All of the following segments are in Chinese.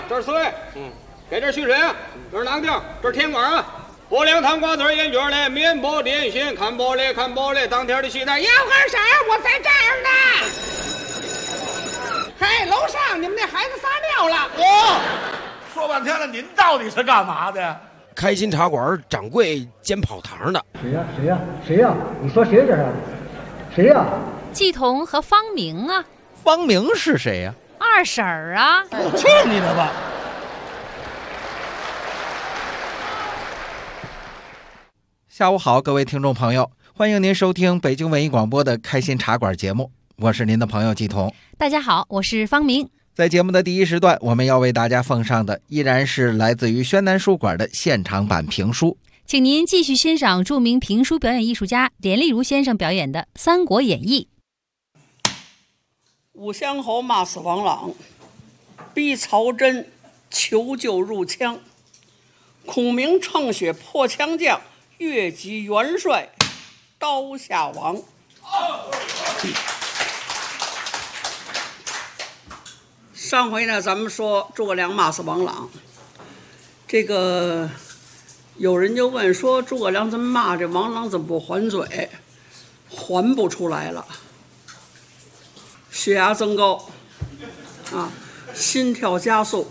这是水，给这蓄水，这是囊丁，这是甜瓜啊。拨两汤瓜子烟卷嘞，面包点心，看玻璃看玻璃，当天的西单要喝啥？我在这儿呢。嘿，楼上你们那孩子撒尿了。 说半天了，您到底是干嘛的？ 开心茶馆掌柜兼跑堂的。 谁呀？你说谁这是？谁呀？ 季彤和方明啊。 方明是谁呀？ 二婶儿啊。 去你的吧！ 下午好，各位听众朋友，欢迎您收听北京文艺广播的开心茶馆节目，我是您的朋友季彤。 大家好，我是方明。 在节目的第一时段，我们要为大家奉上的依然是来自于宣南书馆的现场版评书， 请您继续欣赏著名评书表演艺术家连丽如先生表演的《三国演义》。 武乡侯骂死王朗，逼曹真求救入羌，孔明乘雪破羌将，越级元帅刀下亡。上回呢，咱们说诸葛亮骂死王朗，这个有人就问说，诸葛亮这么骂，这王朗怎么不还嘴？还不出来了，血压增高啊，心跳加速，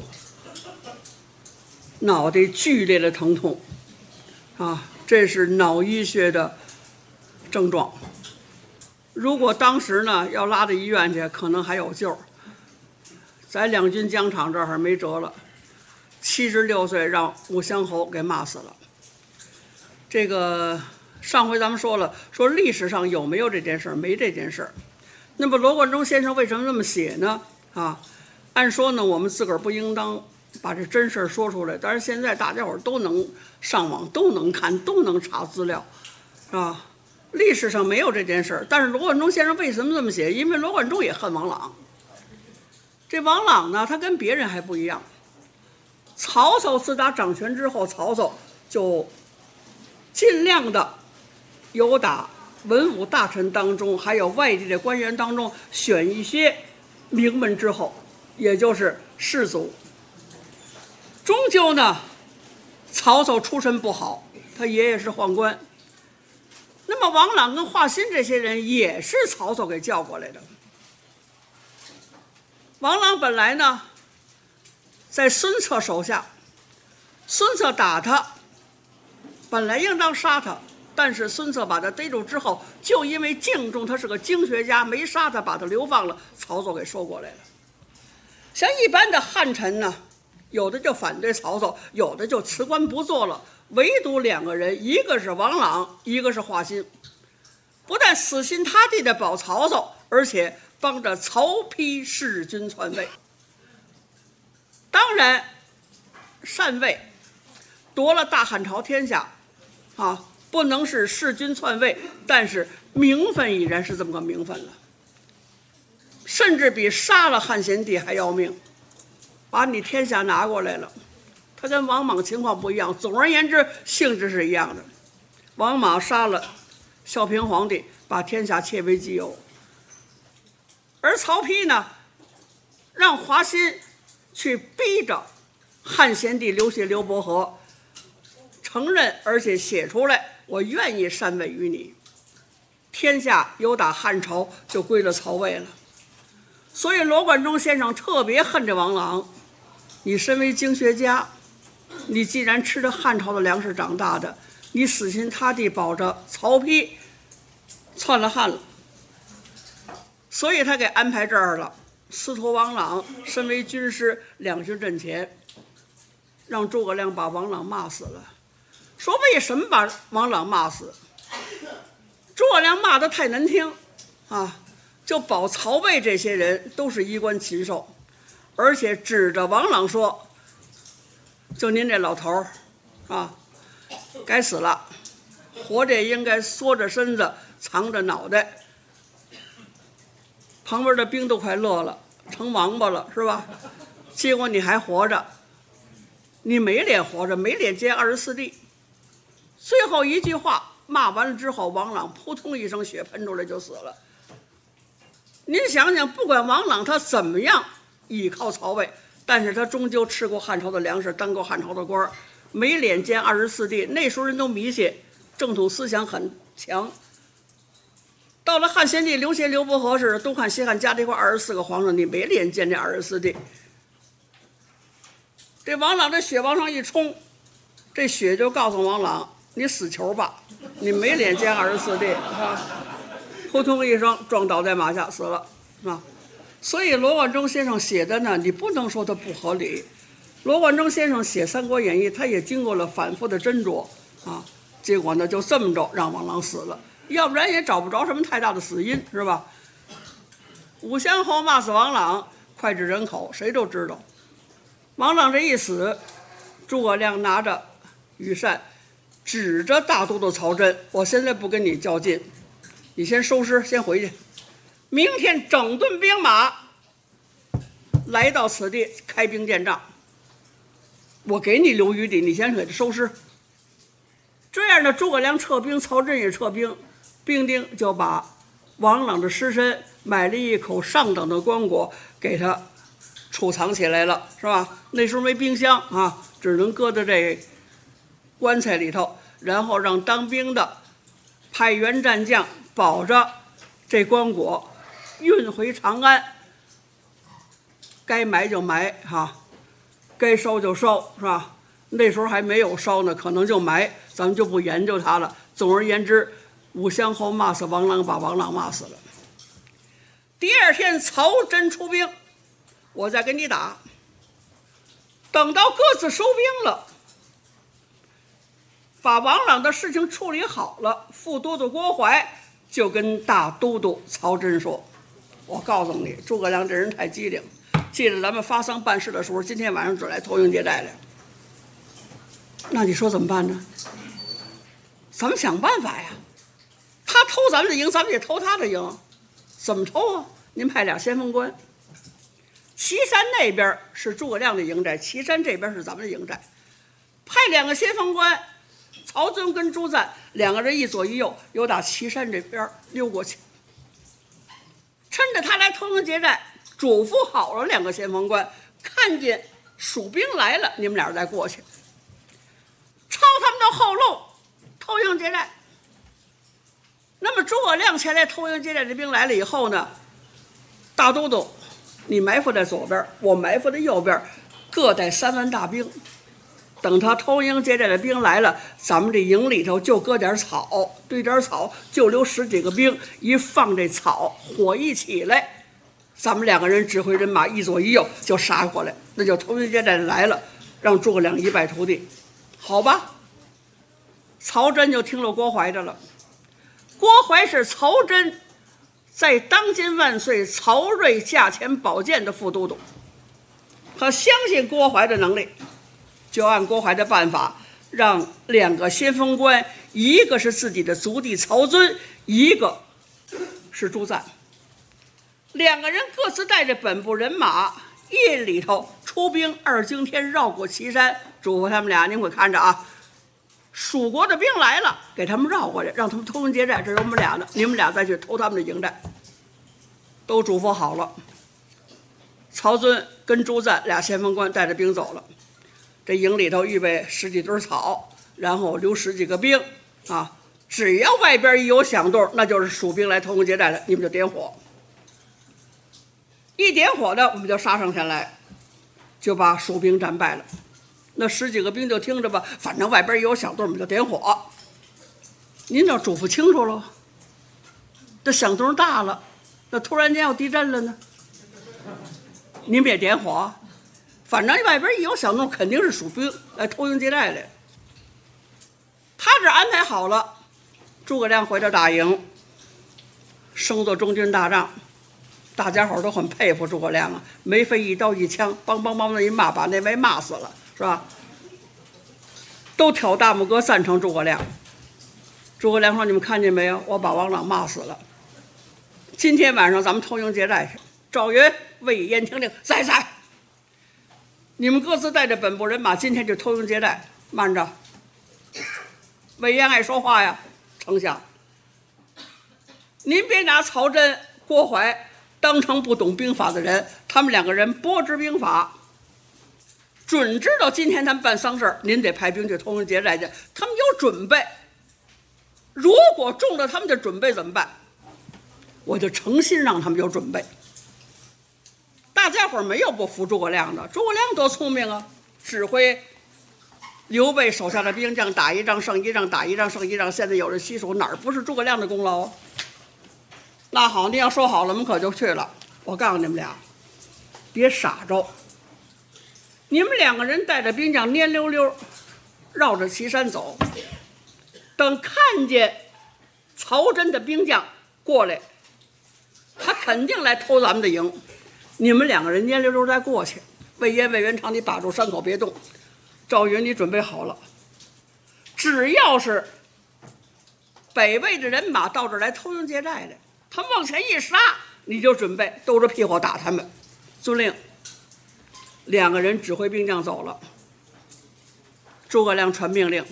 脑袋剧烈的疼痛啊，这是脑溢血的症状。如果当时呢要拉到医院去，可能还有救。在两军疆场这儿没辙了，76岁让武乡侯给骂死了。这个上回咱们说了，说历史上有没有这件事儿？没这件事儿。那么罗贯中先生为什么这么写呢？按说呢，我们自个儿不应当把这真事儿说出来，但是现在大家伙都能上网，都能看，都能查资料，是吧？历史上没有这件事儿，但是罗贯中先生为什么这么写？因为罗贯中也恨王朗。这王朗呢，他跟别人还不一样。曹操自打掌权之后，曹操就尽量的由打文武大臣当中，还有外地的官员当中选一些名门之后，也就是士族。终究呢，曹操出身不好，他爷爷是宦官。那么王朗跟华歆这些人也是曹操给叫过来的。王朗本来呢，在孙策手下，孙策打他，本来应当杀他，但是孙策把他逮住之后，就因为敬重他是个经学家，没杀他，把他流放了，曹操给收过来了。像一般的汉臣呢，有的就反对曹操，有的就辞官不做了，唯独两个人，一个是王朗，一个是华歆，不但死心塌地的保曹操，而且帮着曹丕弑君篡位。当然禅位夺了大汉朝天下不能是弑君篡位，但是名分已然是这么个名分了，甚至比杀了汉献帝还要命，把你天下拿过来了。他跟王莽情况不一样，总而言之性质是一样的。王莽杀了孝平皇帝，把天下窃为己有，而曹丕呢，让华歆去逼着汉献帝刘协、刘伯和承认，而且写出来，我愿意禅位于你，天下由打汉朝就归了曹魏了。所以罗贯中先生特别恨这王朗，你身为经学家，你既然吃着汉朝的粮食长大的，你死心塌地保着曹丕篡了汉了，所以他给安排这儿了。司徒王朗身为军师，两军阵前，让诸葛亮把王朗骂死了。说为什么把王朗骂死？诸葛亮骂得太难听就保曹魏这些人都是衣冠禽兽，而且指着王朗说，就您这老头该死了，活着也应该缩着身子藏着脑袋。旁边的兵都快乐了，成王八了是吧？结果你还活着，你没脸活着，没脸见24帝。最后一句话骂完了之后，王朗扑通一声血喷出来就死了。您想想，不管王朗他怎么样倚靠曹魏， 但是他终究吃过汉朝的粮食，当过汉朝的官，没脸见24帝。那时候人都迷信，正统思想很强。到了汉献帝，刘协、刘伯和似的，东汉、西汉加在一块24个皇上，你没脸见这24帝。这王朗这血往上一冲，这血就告诉王朗：“你死球吧，你没脸见24帝。”啊，扑通一声撞倒在马下死了啊。所以罗贯中先生写的呢，你不能说他不合理。罗贯中先生写《三国演义》，他也经过了反复的斟酌啊，结果呢就这么着让王朗死了，要不然也找不着什么太大的死因，是吧？武乡侯骂死王朗，脍炙人口，谁都知道。王朗这一死，诸葛亮拿着羽扇，指着大都督曹真：“我现在不跟你较劲，你先收尸，先回去。明天整顿兵马，来到此地开兵建仗。我给你留余地，你先给他收尸。”这样的诸葛亮撤兵，曹真也撤兵，兵丁就把王朗的尸身买了一口上等的棺椁给他储藏起来了，是吧？那时候没冰箱啊，只能搁在这棺材里头，然后让当兵的派员战将保着这棺椁运回长安，该埋就埋哈，该烧就烧，是吧？那时候还没有烧呢，可能就埋，咱们就不研究它了。总而言之，武乡侯骂死王朗，把王朗骂死了。第二天，曹真出兵，我再跟你打。等到各自收兵了，把王朗的事情处理好了，副都督郭槐就跟大都督曹真说：“我告诉你，诸葛亮这人太机灵，记得咱们发丧办事的时候，今天晚上准来偷营劫寨来。那你说怎么办呢？咱们想办法呀。他偷咱们的营，咱们也偷他的营，怎么偷啊？您派俩先锋官。岐山那边是诸葛亮的营寨，岐山这边是咱们的营寨，派两个先锋官，曹真跟朱赞两个人一左一右，由打岐山这边溜过去，趁着他来偷营劫寨，嘱咐好了两个先锋官，看见蜀兵来了，你们俩再过去，抄他们的后路，偷营劫寨。那么诸葛亮前来偷营劫寨的兵来了以后呢，大都督你埋伏在左边，我埋伏在右边，各带3万大兵。等他偷营劫寨的兵来了，咱们这营里头就搁点草，堆点草，就留10几个兵，一放这草，火一起来，咱们两个人指挥人马一左一右就杀过来，那就偷营劫寨来了，让诸葛亮一败涂地。好吧，曹真就听了郭槐的了。郭槐是曹真在当今万岁曹睿驾前保荐的副都督，他相信郭槐的能力，就按郭槐的办法，让两个先锋官，一个是自己的族弟曹遵，一个是朱赞，两个人各自带着本部人马，夜里头出兵2更天，绕过岐山，嘱咐他们俩：“您给看着啊，蜀国的兵来了，给他们绕过来，让他们偷营劫寨，这是我们俩的，你们俩再去偷他们的营寨。”都嘱咐好了。曹遵跟朱赞俩先锋官带着兵走了，这营里头预备10几堆草，然后留10几个兵啊，只要外边一有响动，那就是蜀兵来偷营劫寨了，你们就点火。一点火的，我们就杀上前来，就把蜀兵战败了。那10几个兵就听着吧，反正外边一有响动，我们就点火。您这嘱咐清楚了，这响动大了，那突然间要地震了呢，你们也点火，反正外边一有响动，肯定是蜀兵来偷营劫寨来。他这安排好了，诸葛亮回到大营，升做中军大将，大家伙都很佩服诸葛亮啊，没费一刀一枪，梆梆梆的一骂，把那位骂死了，是吧？都挑大拇哥赞成诸葛亮。诸葛亮说：“你们看见没有？我把王朗骂死了。今天晚上咱们偷营劫寨去。”赵云、魏延听令：“在。你们各自带着本部人马，今天就偷营劫寨。慢着，魏延爱说话呀，丞相，您别拿曹真、郭槐当成不懂兵法的人，他们两个人不知兵法， 准知道今天他们办丧事儿，您得派兵去通营结寨去，他们有准备。如果中了他们的准备怎么办？我就诚心让他们有准备。大家伙没有不服诸葛亮的，诸葛亮多聪明啊，指挥刘备手下的兵将打一仗胜一仗，打一仗胜一仗，现在有人西蜀，哪儿不是诸葛亮的功劳啊？那好，你要说好了，我们可就去了。我告诉你们俩，别傻着。你们2个人带着兵将蔫溜溜绕着岐山走，等看见曹真的兵将过来，他肯定来偷咱们的营。你们2个人蔫溜溜再过去。魏延、魏元长，你把住山口别动。赵云，你准备好了，只要是北魏的人马到这儿来偷营劫寨的，他们往前一杀，你就准备兜着屁股打他们。遵令。2个人指挥兵将走了。诸葛亮传命令，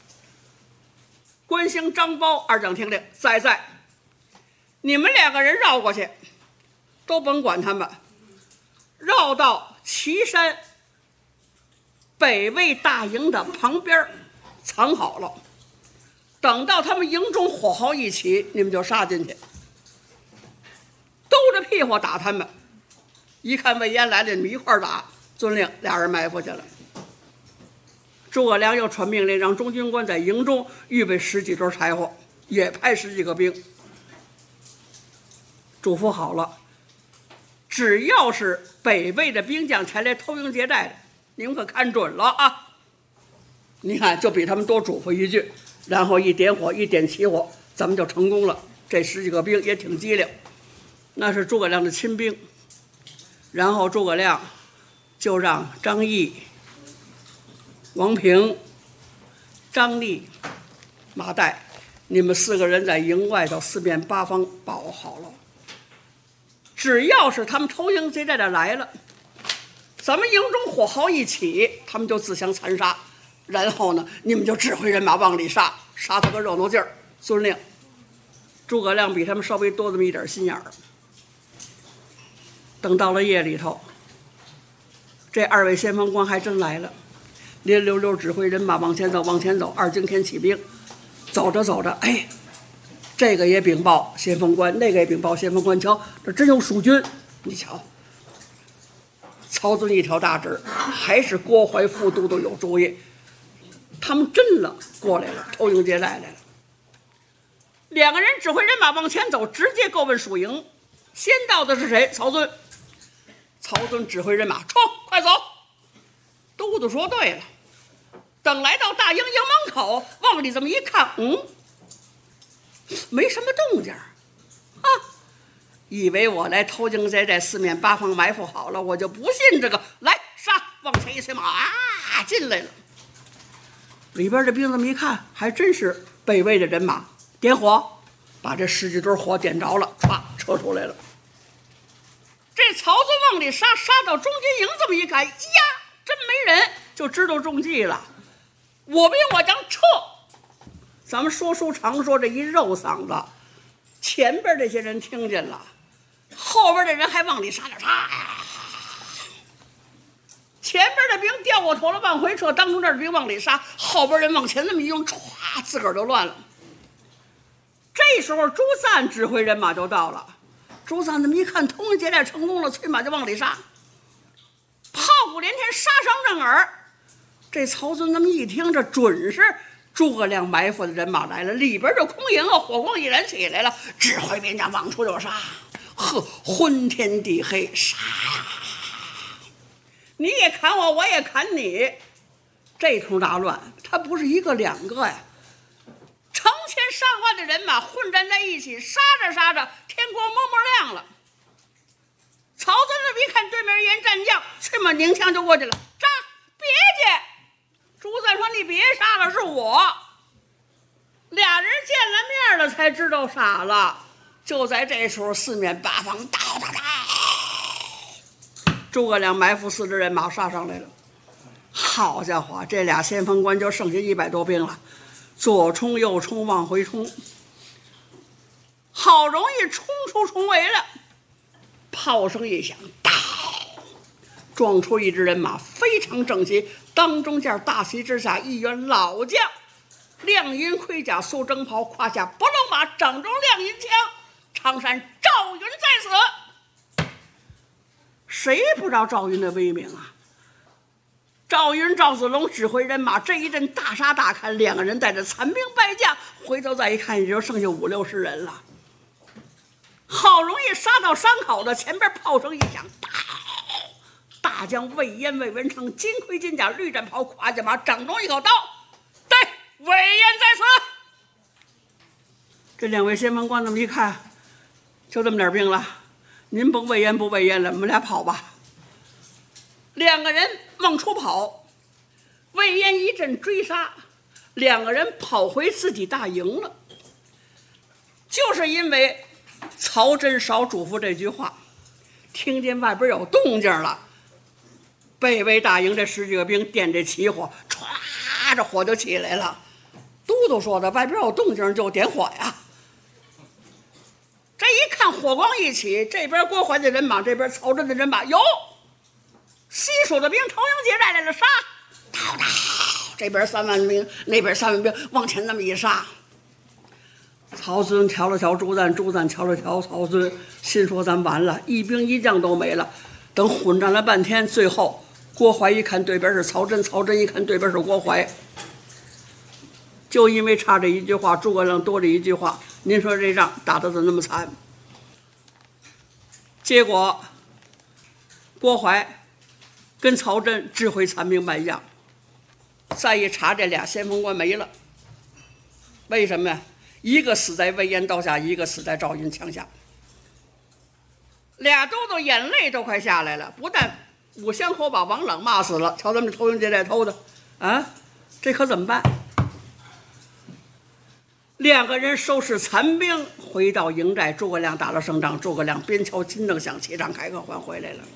关兴、张苞2将听令，在，你们2个人绕过去，都甭管他们，绕到岐山北魏大营的旁边藏好了，等到他们营中火耗一起，你们就杀进去，兜着屁股打他们。一看魏延来了，你们一块儿打。遵令，2人埋伏去了。诸葛亮又传命令，让中军官在营中预备10几兜柴火，也派10几个兵。嘱咐好了，只要是北魏的兵将前来偷营劫寨的，你们可看准了啊！你看，就比他们多嘱咐一句，然后一点火，一点起火，咱们就成功了。这10几个兵也挺机灵，那是诸葛亮的亲兵。然后诸葛亮就让张翼、王平、张力、马岱，你们4个人在营外头四面八方保好了。只要是他们偷营劫寨的来了，咱们营中火耗一起，他们就自相残杀。然后呢，你们就指挥人马往里杀，杀他个肉闹劲儿。遵令。诸葛亮比他们稍微多这么一点心眼儿。等到了夜里头，这2位先锋官还真来了，连溜溜指挥人马往前走，往前走。2更天起兵，走着走着，哎，这个也禀报先锋官，那个也禀报先锋官。瞧，这真有蜀军！你瞧，曹遵一条大指，还是郭淮副都督有主意，他们真了过来了，偷营劫寨来了。2个人指挥人马往前走，直接够奔蜀营。先到的是谁？曹遵。曹遵指挥人马冲，快走！都督说对了。等来到大营门口，往里这么一看，没什么动静啊！以为我来偷营劫寨，四面八方埋伏好了，我就不信这个。来杀！往前一催马啊，进来了。里边的兵这么一看，还真是北魏的人马。点火，把这10几堆火点着了，唰，撤出来了。这曹操往里杀，杀到中军营，这么一看，呀，真没人，就知道中计了。我兵我将撤。咱们说书常说，这一肉嗓子，前边这些人听见了，后边的人还往里杀点杀。前边的兵掉过头了，往回撤，当中这兵往里杀，后边人往前那么一用，歘，自个儿就乱了。这时候朱赞指挥人马就到了。朱赞这么一看，偷营劫寨成功了，催马就往里杀，炮鼓连天，杀声震耳。这曹遵这么一听，这准是诸葛亮埋伏的人马来了，里边这空营啊，火光一燃起来了，指挥兵将往出就杀，呵，昏天地黑，杀呀！你也砍我，我也砍你，这通大乱，他不是1个2个呀，成千上万的人马混战在一起，杀着杀着，天光蒙蒙亮了。曹操这一看对面一员战将，催马拧枪就过去了，杀！别介！朱赞说：“你别杀了，是我。”俩人见了面了，才知道傻了。就在这时候，四面八方哒哒哒，诸葛亮埋伏4支人马杀上来了。好家伙，这俩先锋官就剩下100多兵了，左冲右冲，往回冲，好容易冲出重围了。炮声一响，哒， 装出一支人马，非常整齐。当中间大旗之下，一员老将，亮银盔甲，素征袍，胯下不露马，掌中亮银枪，常山赵云在此。谁不知道赵云的威名啊？赵云、赵子龙指挥人马，这一阵大杀大砍，两个人带着残兵败将，回头再一看，也就剩下50-60人了。好容易杀到山口的前边，炮声一响，大将魏延、魏文成金盔金甲，绿战袍，胯下马，掌中一口刀，对，魏延在此。这两位先锋官这么一看，就这么点兵了，您甭魏延不魏延了，我们俩跑吧。两个人往出跑，魏延一阵追杀，两个人跑回自己大营了。就是因为曹真少嘱咐这句话，听见外边有动静了，北魏大营这10几个兵点这起火，歘，这火就起来了。都督说的，外边有动静就点火呀。这一看火光一起，这边郭淮的人马，这边曹真的人马，有西蜀的兵朝阳节寨来了，杀！叨叨，这边3万兵，那边3万兵，往前那么一杀。曹遵瞧了瞧朱赞，朱赞瞧了瞧曹遵，心说咱完了，一兵一将都没了。等混战了半天，最后郭淮一看对边是曹真，曹真一看对边是郭淮，就因为差这一句话，诸葛亮多这一句话，您说这仗打得怎么那么惨？结果郭淮跟曹真指挥残兵败将，再一查，这俩先锋官没了。为什么呀？一个死在魏延刀下，一个死在赵云枪下。俩都眼泪都快下来了。不但武乡侯把王朗骂死了，瞧咱们朝阳节寨偷的啊，这可怎么办？两个人收拾残兵回到营寨，诸葛亮打了胜仗，诸葛亮边敲金正响，齐唱开个欢回来了。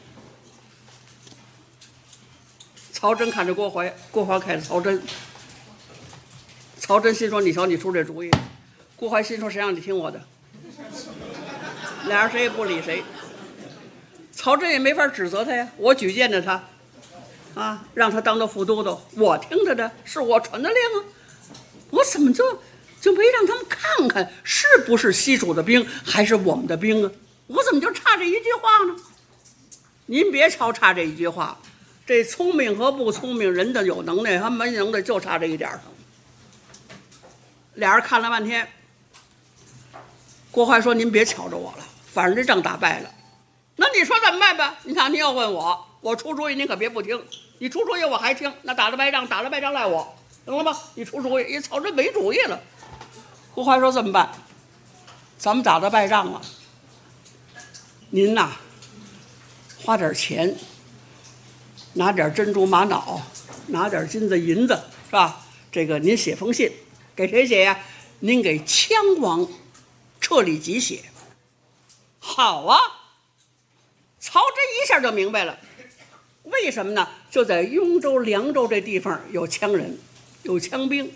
曹真看着郭淮，郭淮看着曹真。曹真心说：“你瞧，你出这主意。”郭淮心说：“谁让你听我的？”俩人谁也不理谁。曹真也没法指责他呀，我举荐着他，啊，让他当到副都督，我听他的，是我传的令啊，我怎么就没让他们看看是不是西蜀的兵还是我们的兵啊？我怎么就差这一句话呢？您别瞧差这一句话，这聪明和不聪明，人的有能耐和没能耐就差这一点儿。俩人看了半天，郭淮说：“您别瞧着我了，反正这仗打败了，那你说怎么办吧？你看您要问我，我出主意您可别不听，你出主意我还听，那打了败仗赖我，懂了吧？你出主意，因为曹真没主意了。”郭淮说：“怎么办？咱们打了败仗了，您呐，花点钱，拿点珍珠玛瑙，拿点金子银子，是吧？这个您写封信，给谁写呀？您给羌王车里吉写。”好啊，曹真一下就明白了，为什么呢？就在雍州、凉州这地方有羌人，有羌兵。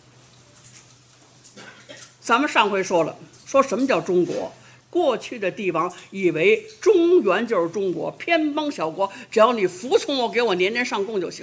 咱们上回说了，说什么叫中国？过去的帝王以为中原就是中国，偏邦小国，只要你服从我，给我年年上贡就行。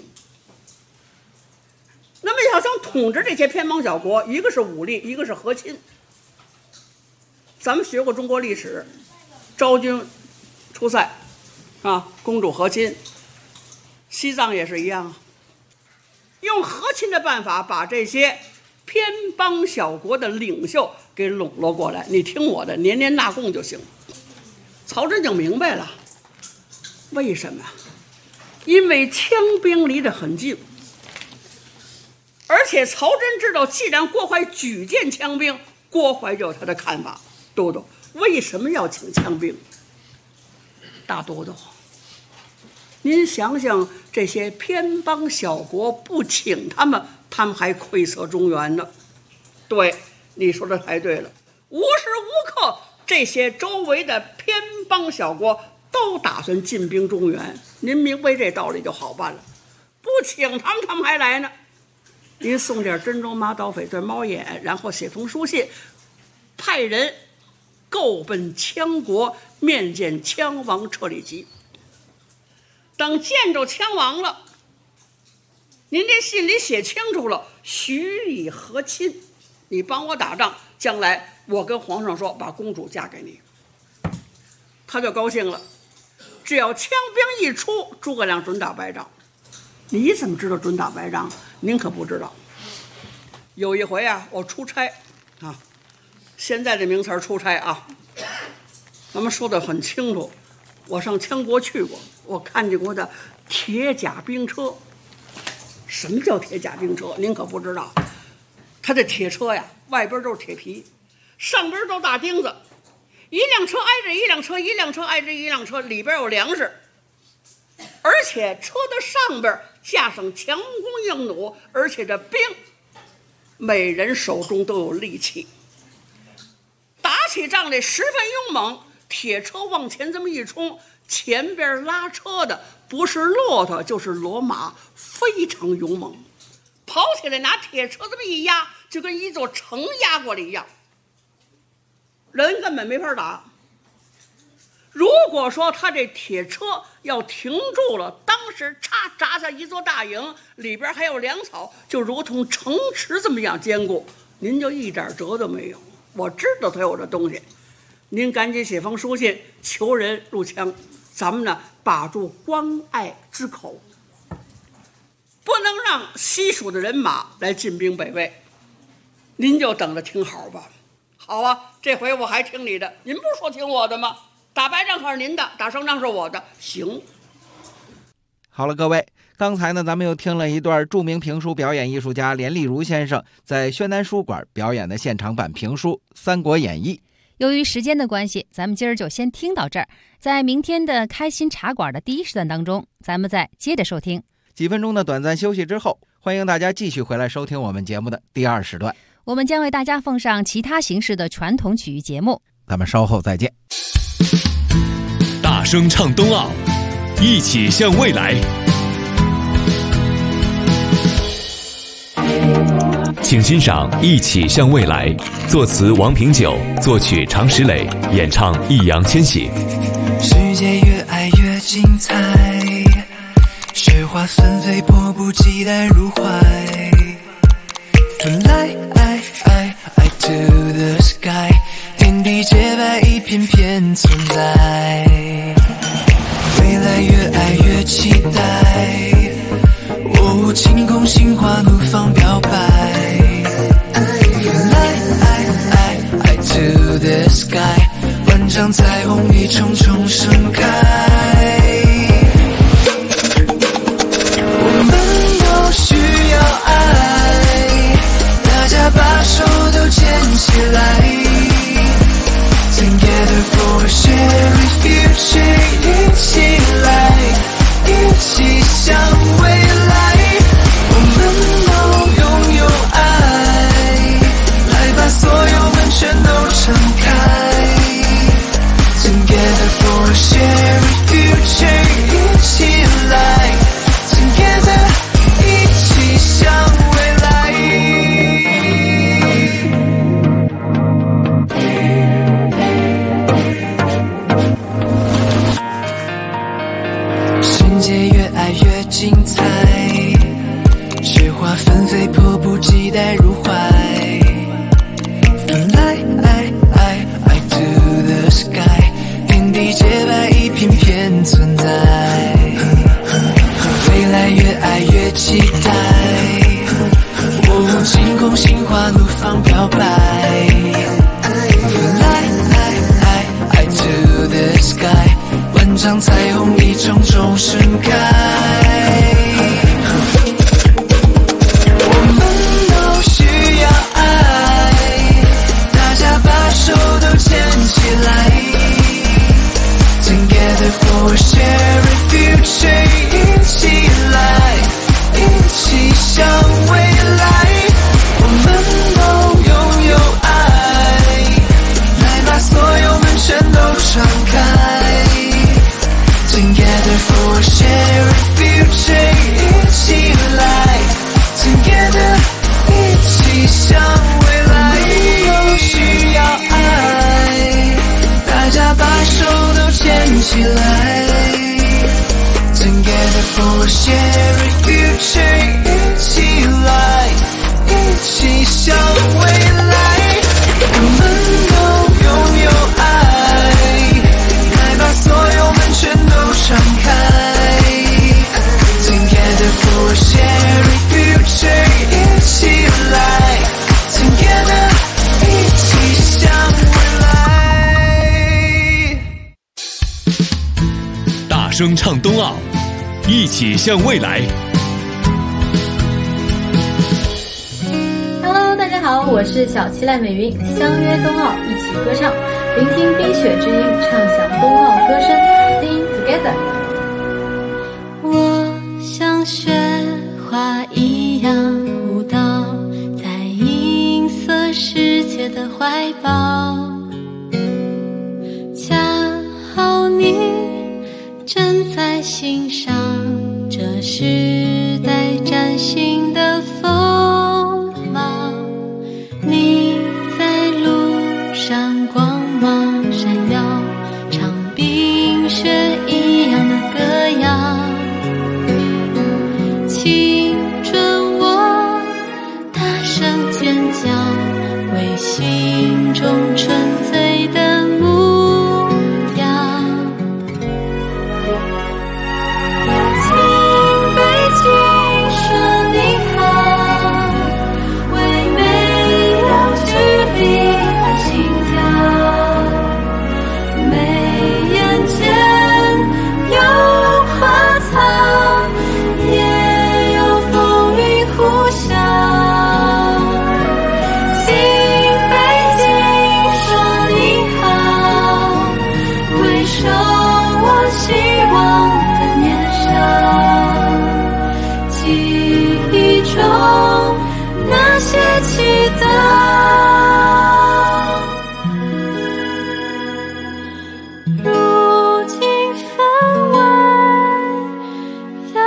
那么要想统治这些偏邦小国，一个是武力，一个是和亲。咱们学过中国历史，昭君出塞啊，公主和亲，西藏也是一样啊，用和亲的办法把这些偏邦小国的领袖给笼络过来，你听我的，年年纳贡就行。曹真就明白了，为什么？因为羌兵离得很近，而且曹真知道，既然郭淮举荐羌兵，郭淮就有他的看法。都督为什么要请羌兵？大都督，您想想，这些偏邦小国不请他们，他们还窥测中原呢。对，你说的太对了，无时无刻这些周围的偏邦小国都打算进兵中原，您明白这道理就好办了。不请他们，他们还来呢。您送点珍珠玛瑙翡翠猫眼，然后写封书信，派人购奔羌国，面见羌王车里吉。 等见着枪王了，您这信里写清楚了，许以和亲，你帮我打仗，将来我跟皇上说把公主嫁给你。他就高兴了，只要枪兵一出，诸葛亮准打败仗。你怎么知道准打败仗？您可不知道。有一回啊，我出差啊，现在这名词出差啊，咱们说得很清楚。我上羌国去过，我看见过的铁甲兵车。什么叫铁甲兵车？您可不知道。它这铁车呀，外边都是铁皮，上边都大钉子，一辆车挨着一辆车，一辆车挨着一辆车，里边有粮食，而且车的上边架上强弓硬弩，而且这兵每人手中都有利器，打起仗来十分勇猛。铁车往前这么一冲，前边拉车的不是骆驼就是骡马，非常勇猛，跑起来拿铁车这么一压，就跟一座城压过来一样，人根本没法打。如果说他这铁车要停住了，当时嚓扎下一座大营，里边还有粮草，就如同城池这么样坚固，您就一点辙都没有。我知道他有这东西，您赶紧写封书信求人入羌，咱们呢把住关隘之口，不能让西蜀的人马来进兵北魏。您就等着听好吧。好啊，这回我还听你的，您不是说听我的吗？打败仗可是您的，打胜仗是我的。行。 好了，各位，刚才呢，咱们又听了一段著名评书表演艺术家连丽如先生在宣南书馆表演的现场版评书《三国演义》。 由于时间的关系，咱们今儿就先听到这儿。在明天的开心茶馆的第一时段当中，咱们再接着收听。 几分钟的短暂休息之后，欢迎大家继续回来收听我们节目的第二时段。 我们将为大家奉上其他形式的传统曲艺节目。 咱们稍后再见。 大声唱冬奥，一起向未来。请欣赏《一起向未来》，作词王平久，作曲常石磊，演唱易烊千玺。 世界越爱越精彩，雪花纷飞，迫不及待入怀。Fly to the sky， 天地洁白，一片片存在。未来越爱越期待，晴空心花怒放表白。Fly to the sky， 万丈彩虹一重重盛开。我们都需要爱，大家把手都牵起来。Together for a shared future， 一起来，一起向未来。我们都拥有爱，来把所有门全都敞开。Together for a shared future。 声唱冬奥，一起向未来。 Hello， 大家好，我是小七赖美云，相约冬奥，一起歌唱，聆听冰雪之音，唱响冬奥歌声 ，Sing together。 我像雪花一样舞蹈，在银色世界的怀抱，恰好你正在欣赏这时代崭新的风貌，你在路上光芒闪耀，唱冰雪一样的歌谣，青春我大声尖叫，为心中纯粹的目标。请北京说你好，为没有距离的心跳，眉眼间有花草，也有风雨呼啸。请北京说你好，回首我希望的年少，记忆中那些祈祷，如今分外妖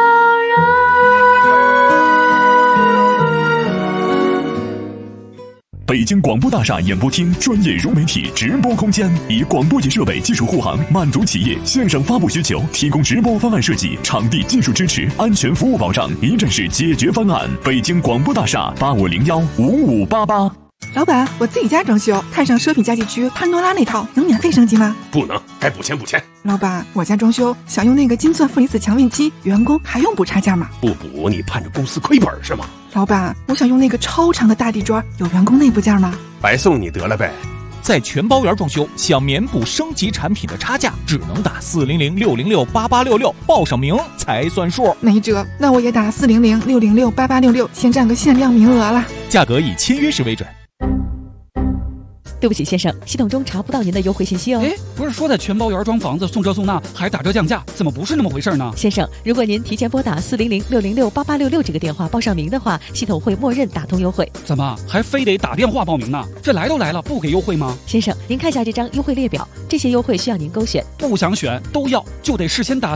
娆。 北京广播大厦演播厅专业融媒体直播空间，以广播级设备技术护航，满足企业线上发布需求，提供直播方案设计、场地技术支持、安全服务保障，一站式解决方案。北京广播大厦85015588。 老板，我自己家装修，看上奢品家具区潘多拉那套，能免费升级吗？ 不能，该补钱补钱。 老板，我家装修想用那个金钻负离子强面漆，员工还用补差价吗？ 不补你盼着公司亏本是吗？ 老板，我想用那个超长的大地砖，有员工内部件吗？ 白送你得了呗。 在全包圆装修，想免补升级产品的差价，只能打400-606-8866，报上名才算数。 没辙，那我也打400-606-8866，先占个限量名额了。 价格以签约时为准。 对不起，先生，系统中查不到您的优惠信息哦。 哎，不是说在全包圆装房子送这送那还打折降价，怎么不是那么回事呢？ 先生，如果您提前拨打400-606-8866这个电话报上名的话，系统会默认打通优惠。 怎么还非得打电话报名呢？这来都来了，不给优惠吗？ 先生，您看下这张优惠列表，这些优惠需要您勾选。 不想选都要，就得事先打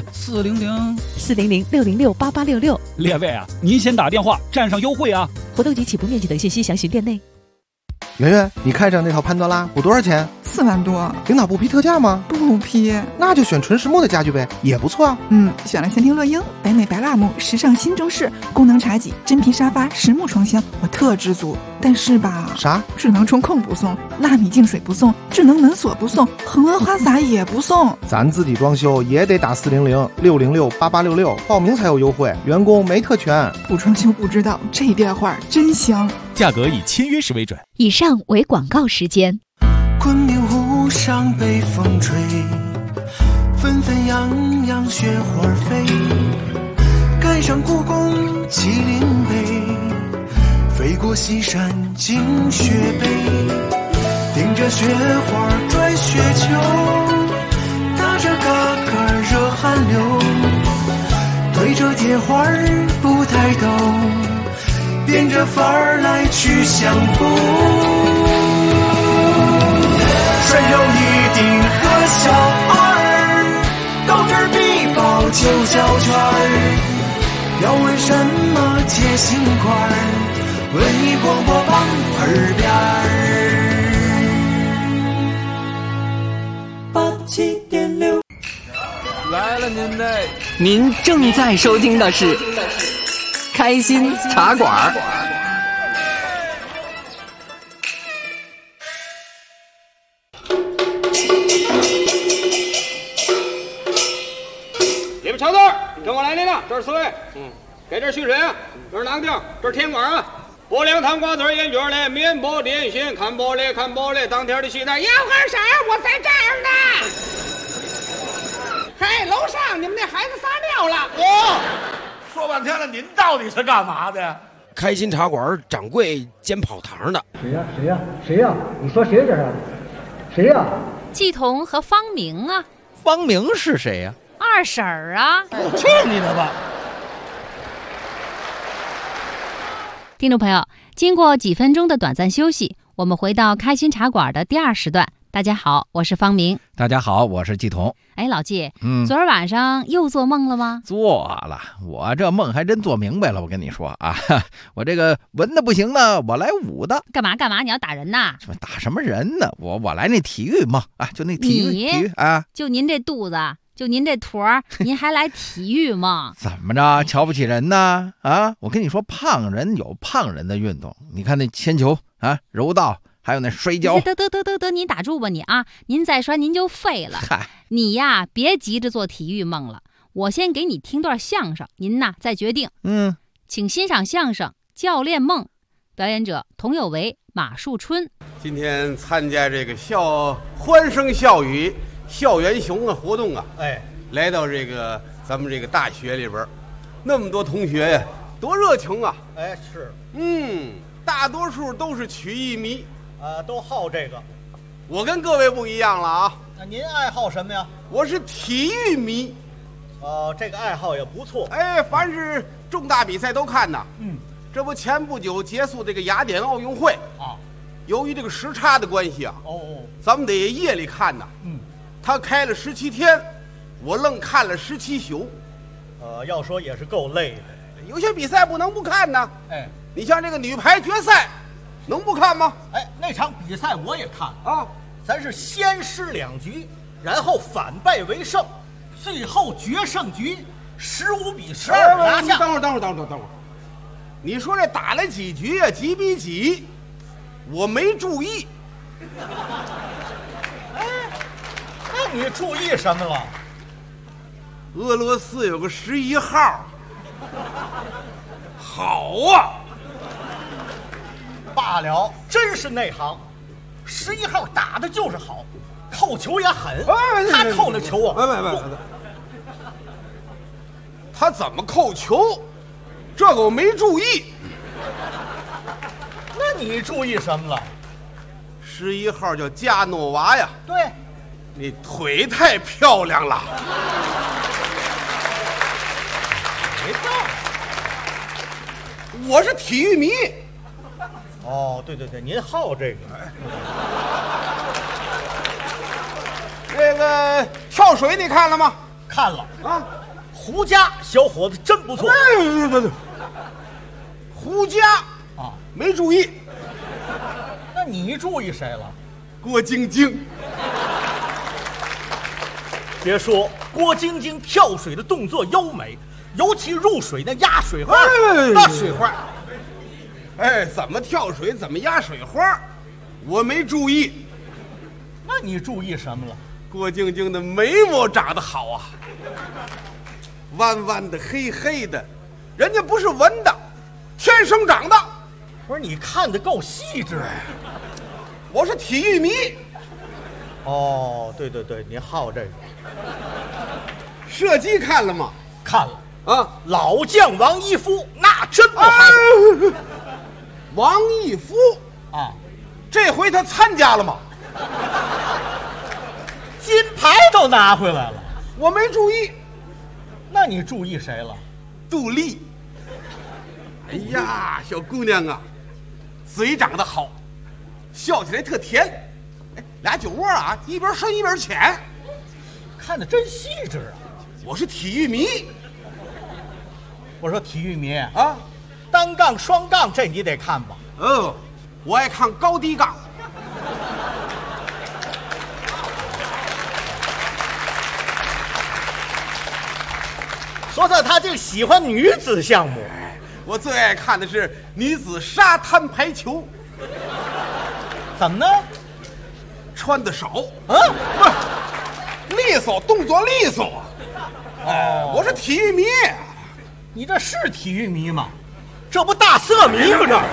400-606-8866。 列位啊，您先打电话占上优惠啊！ 活动及起步面积等信息详询店内。 圆圆，你看上那套潘多拉补多少钱 ？4万多。 领导不批特价吗？ 不批。 那就选纯实木的家具呗，也不错啊。 选了仙庭乐英、北美白蜡木、时尚新中式、功能茶几、真皮沙发、实木床箱，我特知足。但是吧， 啥？ 智能中控不送，纳米净水不送，智能门锁不送，恒温花洒也不送。 咱自己装修也得打400-606-8866，报名才有优惠，员工没特权。 不装修不知道，这电话真香。 价格以签约时为准。 以上为广告时间。 昆明湖上北风吹，纷纷扬扬雪花飞，赶上故宫麒麟碑，飞过西山进雪北，顶着雪花拽雪球，打着嘎嘎热汗流，对着铁花不抬头，变着法儿来去相逢。顺手一顶和小二，斗智必报9小圈儿，要问什么解心块儿，问你广播榜耳边87.6。 来了您正在收听的是开心茶馆。 你们瞧字，跟我来那个，这是4位。给这蓄水啊，这是囊丁，这是甜瓜啊。播2汤瓜子烟卷嘞，面包点心，看玻璃看玻璃，当天的期待，要喝啥？我在这儿呢。 嘿，楼上你们那孩子撒尿了。 说半天了，您到底是干嘛的呀？ 开心茶馆掌柜兼跑堂的。 谁呀？你说谁这是？谁呀？ 季彤和方明啊。 方明是谁呀？ 二婶儿啊。 去你的吧！ 听众朋友，经过几分钟的短暂休息，我们回到开心茶馆的第2时段。大家好，我是方明。 大家好，我是季彤。 哎，老季，昨儿晚上又做梦了吗？ 做了，我这梦还真做明白了。我跟你说啊，我这个文的不行呢，我来武的。 干嘛？你要打人呐？ 打什么人呢？我来那体育梦啊，就那体育啊。 就您这肚子，就您这坨儿，您还来体育梦？ 怎么着？瞧不起人呢？啊，我跟你说，胖人有胖人的运动，你看那铅球啊，柔道。还有那摔跤， 得，您打住吧你啊！您再摔您就废了。你呀，别急着做体育梦了，我先给你听段相声，您呐再决定。请欣赏相声《教练梦》，表演者童有为、马树春。 今天参加这个欢声笑语校园熊的活动啊，来到这个咱们这个大学里边，那么多同学呀，多热情啊！ 是， 大多数都是曲艺迷。 都好这个， 我跟各位不一样了啊！ 那您爱好什么呀？ 我是体育迷。 这个爱好也不错。 凡是重大比赛都看呐。这不前不久结束这个雅典奥运会啊，由于这个时差的关系啊，咱们得夜里看呐。他开了17天，我愣看了17宿。 要说也是够累的。 有些比赛不能不看呐。你像这个女排决赛。能不看吗？ 那场比赛我也看了啊，咱是先失2局，然后反败为胜，最后决胜局15比12拿下。 等会儿，你说这打了几局啊？几比几？我没注意。 那你注意什么了？ 俄罗斯有个11号，好啊！ 罢了，真是内行。11号打的就是好，扣球也狠。他扣的球啊， 他怎么扣球？这个我没注意。 那你注意什么了 ？11号叫加诺娃呀。 对， 你腿太漂亮了。 没错， 我是体育迷。 对，您好这个。 这个跳水你看了吗？ 看了啊，胡佳小伙子真不错。 对，胡佳啊，没注意。 那你注意谁了？ 郭晶晶。 别说郭晶晶跳水的动作优美，尤其入水那压水花，那水花。 怎么跳水，怎么压水花，我没注意。 那你注意什么了？ 郭晶晶的眉毛长得好啊，弯弯的，黑黑的，人家不是纹的，天生长的。 不是你看得够细致。 我是体育迷。 对，你好这个。 射击看了吗？ 看了啊，老将王一夫那真不好。 王一夫啊， 这回他参加了吗？ 金牌都拿回来了， 我没注意。 那你注意谁了？ 杜丽。哎呀，小姑娘啊，嘴长得好，笑起来特甜。俩酒窝啊，一边深一边浅， 看得真细致啊。 我是体育迷。 我说体育迷啊，单杠、双杠这你得看吧？ 我爱看高低杠。 说到他就喜欢女子项目， 我最爱看的是女子沙滩排球。 怎么呢？ 穿的少，不是利索，动作利索。我是体育迷。 你这是体育迷吗？这不大色迷吗？这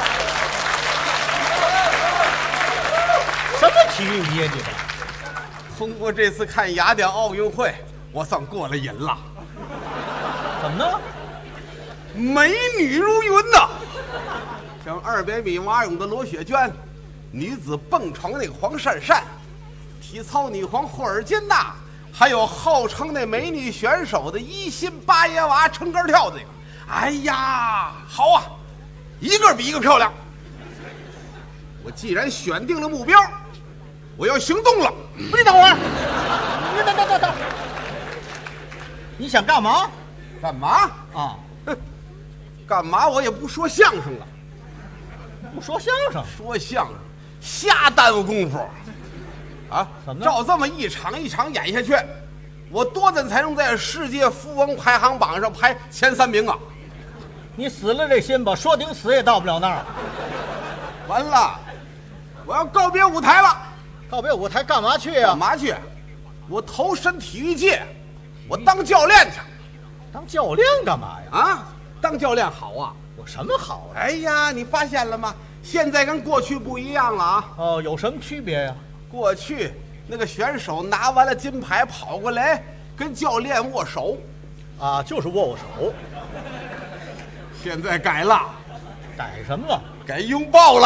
什么体育迷啊？你这通过这次看雅典奥运会，我算过了瘾了。 怎么呢？ 美女如云呐，像200米蛙泳的罗雪娟，女子蹦床那个黄珊珊，体操女皇霍尔金娜，还有号称那美女选手的伊辛巴耶娃撑杆跳这个，哎呀，好啊，一个比一个漂亮。我既然选定了目标，我要行动了。 不是，等会儿，你等，你想干嘛？ 干嘛啊？ 干嘛？我也不说相声了。 不说相声？ 说相声，瞎耽误功夫。啊， 怎么照这么一场一场演下去，我多久才能在世界富翁排行榜上排前3名啊？ 你死了这心吧，说顶死也到不了那儿。 完了，我要告别舞台了。 告别舞台干嘛去呀？ 干嘛去？我投身体育界，我当教练去。 当教练干嘛呀？ 啊，当教练好啊。 有什么好啊？ 哎呀，你发现了吗？现在跟过去不一样了啊。 哦，有什么区别呀？ 过去那个选手拿完了金牌跑过来跟教练握手， 啊，就是握手。 现在改了， 改什么了？ 改拥抱了。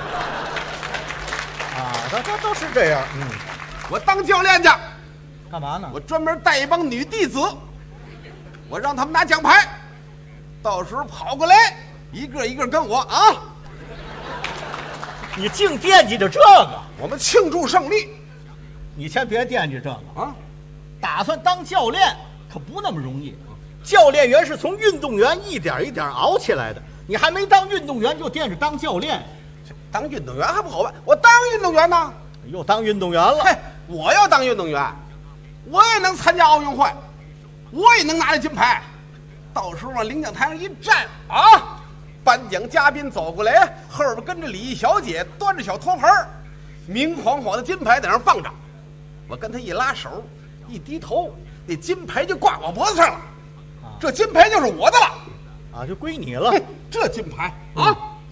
啊，都是这样。 我当教练去， 干嘛呢？ 我专门带一帮女弟子，我让他们拿奖牌，到时候跑过来一个一个跟我啊。 你净惦记着这个， 我们庆祝胜利。 你先别惦记这个啊！ 打算当教练可不那么容易。教练员是从运动员一点一点熬起来的，你还没当运动员就惦着当教练。 当运动员还不好办，我当运动员呢。 又当运动员了？ 嘿，我要当运动员，我也能参加奥运会，我也能拿着金牌。到时候往领奖台上一站啊！颁奖嘉宾走过来，后边跟着礼仪小姐端着小托盘，明晃晃的金牌在那放着。我跟他一拉手，一低头，那金牌就挂我脖子上了。这金牌就是我的了， 啊，就归你了。 这金牌啊，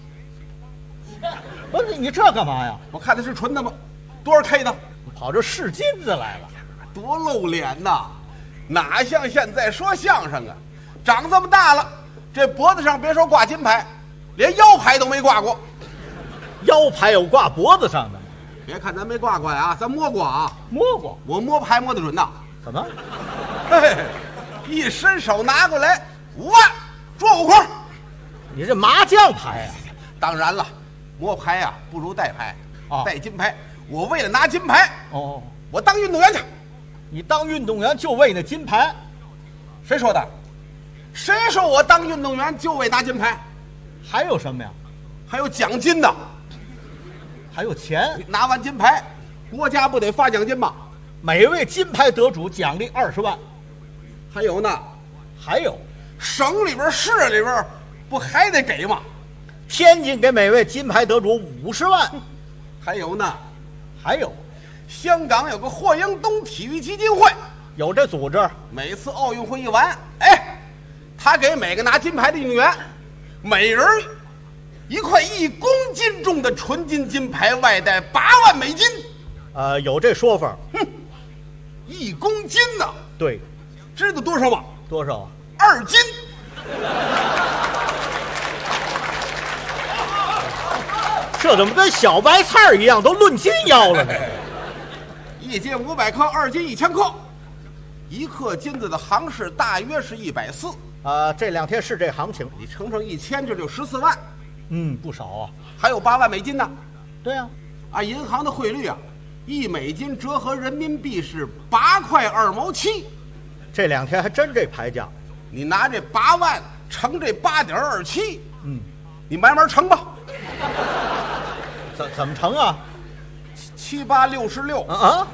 不是你这干嘛呀？ 我看的是纯的吗？多少 K 的？ 跑这试金子来了， 多露脸呐！哪像现在说相声啊？长这么大了。这脖子上别说挂金牌，连腰牌都没挂过。 腰牌有挂脖子上的？ 别看咱没挂过呀，咱摸过啊， 摸过。 我摸牌摸得准呐。 怎么？ 嘿，一伸手拿过来5万，捉5块。 你这麻将牌啊？ 当然了，摸牌呀不如带牌啊， 带金牌。我为了拿金牌， 哦， 我当运动员去。 你当运动员就为那金牌？ 谁说的？谁说我当运动员就为拿金牌？ 还有什么呀？ 还有奖金呢， 还有钱。 拿完金牌，国家不得发奖金吗？ 每位金牌得主奖励20万。 还有呢， 还有省里边市里边不还得给吗？ 天津给每位金牌得主50万。 还有呢， 还有香港有个霍英东体育基金会， 有这组织。 每次奥运会一完，哎，他给每个拿金牌的运动员，每人1块1公斤重的纯金金牌，外带8万美金。 有这说法。 1公斤呢？ 对， 知道多少吗？ 多少啊 ？2斤。 这怎么跟小白菜一样，都论斤要了呢 ？1斤500克，2斤1000克，1克金子的行市大约是140。 这2天是这行情， 你乘上1000，这就14万。 不少啊。 还有8万美金呢。 对啊， 按银行的汇率啊，1美金折合人民币是8块2毛7。 这2天还真这牌价。 你拿这8万乘这8.27，你慢慢乘吧。 怎么乘啊 ？7、8、66 啊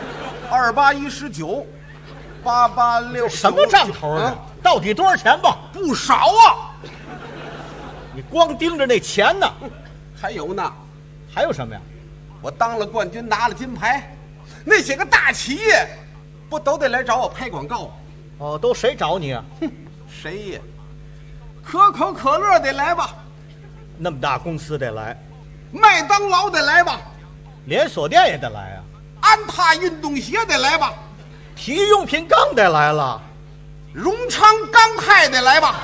，2、8、19，8、8、6， 什么账头啊？到底多少钱吧？ 不少啊！ 你光盯着那钱呢。 还有呢？ 还有什么呀？ 我当了冠军，拿了金牌，那些个大企业不都得来找我拍广告？ 哦，都谁找你啊？ 谁呀？可口可乐得来吧？ 那么大公司得来。 麦当劳得来吧？ 连锁店也得来啊？ 阿安踏运动鞋得来吧？ 体育用品更得来了。 荣昌钢钛得来吧？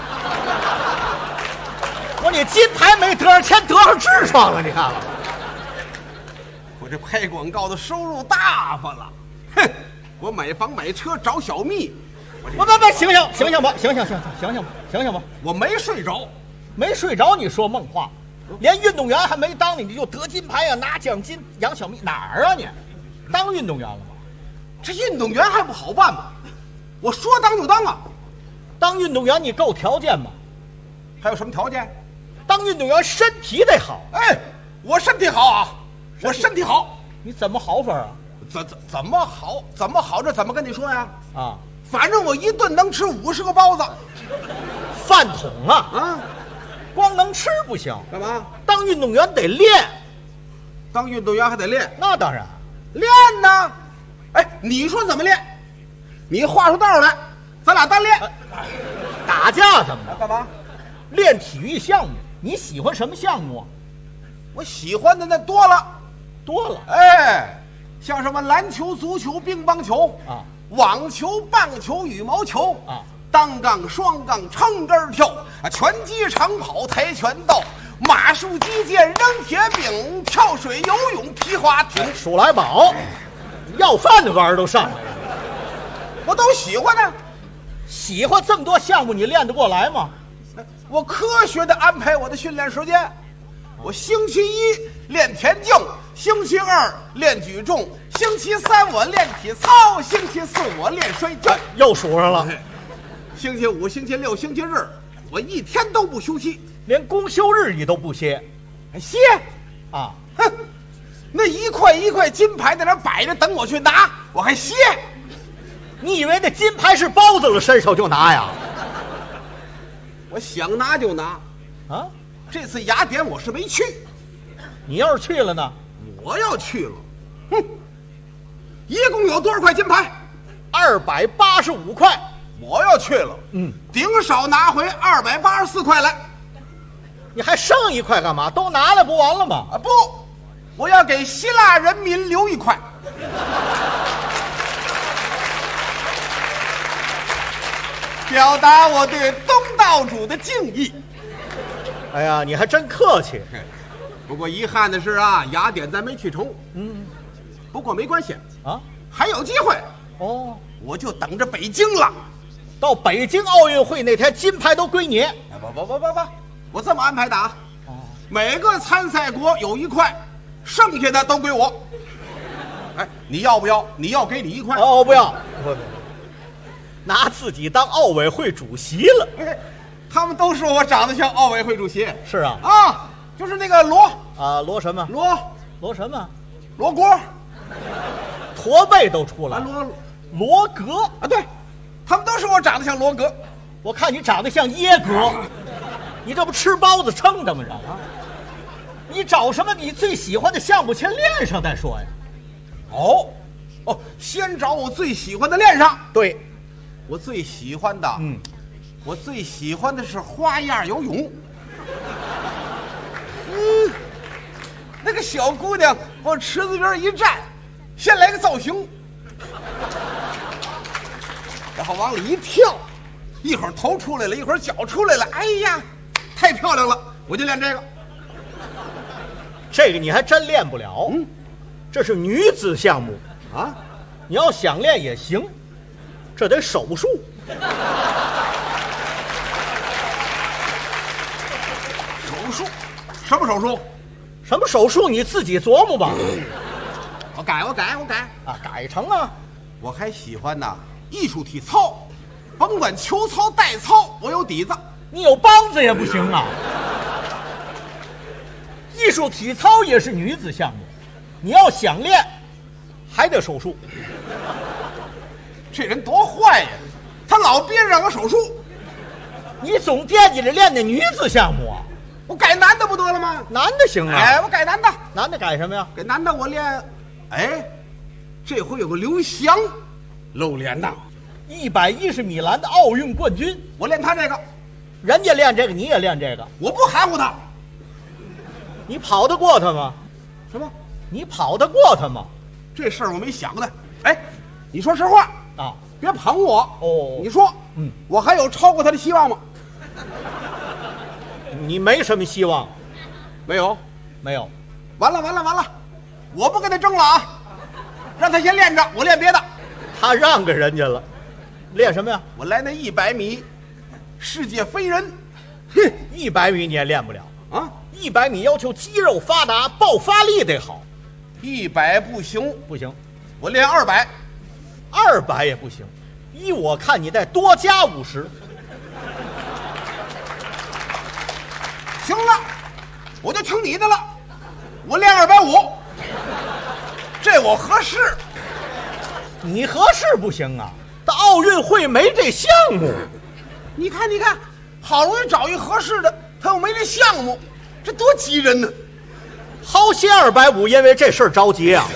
我你金牌没得上钱，得上痔疮了，你看了。 我这拍广告的收入大发了，哼！我买房买车找小蜜， 不，醒醒吧！ 我没睡着， 没睡着，你说梦话，连运动员还没当呢，你就得金牌啊，拿奖金养小蜜，哪儿啊你？当运动员了吗？ 这运动员还不好办吗？我说当就当啊！ 当运动员你够条件吗？ 还有什么条件？ 当运动员身体得好。 哎，我身体好啊！我身体好， 你怎么好法啊？ 怎么好？怎么好？这怎么跟你说呀？ 啊， 反正我一顿能吃50个包子， 饭桶啊！光能吃不行， 干嘛？ 当运动员得练， 当运动员还得练。 那当然， 练呢。哎，你说怎么练？你画出道来，咱俩单练。 打架怎么了？ 干嘛？ 练体育项目。你喜欢什么项目啊？ 我喜欢的那多了。哎，像什么篮球、足球、乒乓球啊，网球、棒球、羽毛球啊，单杠、双杠、长杆跳啊，拳击、长跑、跆拳道、马术、击剑、扔铁饼、跳水、游泳、皮划艇、 数来宝，要饭的玩意儿都上来了， 我都喜欢呢。 喜欢这么多项目，你练得过来吗？ 我科学的安排我的训练时间，我星期一练田径，星期二练举重，星期三我练体操，星期四我练摔跤， 又数上了。 星期五、星期六、星期日，我一天都不休息， 连公休日你都不歇， 还歇啊？ 哼，那一块一块金牌在那摆着等我去拿，我还歇？ 你以为那金牌是包子了，伸手就拿呀？ 我想拿就拿， 啊！ 这次雅典我是没去， 你要是去了呢？ 我要去了，哼！一共有多少块金牌 ？285块。 我要去了，顶少拿回284块来。 你还剩1块干嘛？都拿来不完了吗？ 啊不，我要给希腊人民留1块。表达我对东道主的敬意。 哎呀，你还真客气。 不过遗憾的是啊，雅典咱没去成。不过没关系啊， 还有机会。 哦， 我就等着北京了。 到北京奥运会那天，金牌都归你。 不，我这么安排的啊。每个参赛国有1块，剩下的都归我。哎，你要不要？你要给你1块。 哦，不要。不。拿自己当奥委会主席了， 他们都说我长得像奥委会主席。 是啊， 啊，就是那个罗啊，罗什么？罗什么？ 罗锅， 驼背都出来。罗格啊，对，他们都说我长得像罗格。 我看你长得像耶格，你这不吃包子撑的吗？你找什么你最喜欢的项目先练上再说呀。 哦，先找我最喜欢的练上。 对。 我最喜欢的，我最喜欢的是花样游泳。那个小姑娘往池子边一站，先来个造型，然后往里一跳，一会儿头出来了，一会儿脚出来了，哎呀，太漂亮了！我就练这个。 这个你还真练不了，这是女子项目啊，你要想练也行。这得手术， 手术，什么手术？ 什么手术？你自己琢磨吧。 我改啊，改成啊！ 我还喜欢呢艺术体操，甭管球操、带操，我有底子。 你有梆子也不行啊！艺术体操也是女子项目，你要想练，还得手术。 这人多坏呀！他老憋着让我手术。 你总惦记着练那女子项目啊？ 我改男的不得了吗？ 男的行啊！ 哎，我改男的。 男的改什么呀？ 改男的我练，哎，这回有个刘翔，露脸呐 ，110米栏的奥运冠军， 我练他这个。 人家练这个，你也练这个， 我不含糊他。 你跑得过他吗？ 什么？ 你跑得过他吗？ 这事儿我没想的。哎，你说实话啊， 别捧我哦。 你说，我还有超过他的希望吗？ 你没什么希望， 没有， 没有。 完了，我不跟他争了啊，让他先练着，我练别的。 他让给人家了，练什么呀？ 我来那100米世界飞人。 哼，100米你也练不了啊 ！100米要求肌肉发达，爆发力得好。 100不行， 不行， 我练200，200 也不行。依我看，你再多加50。 行了，我就听你的了，我练250，这我合适。 你合适不行啊，到奥运会没这项目。 你看，好容易找一合适的，他又没这项目，这多急人呢！ 好些250，因为这事儿着急啊。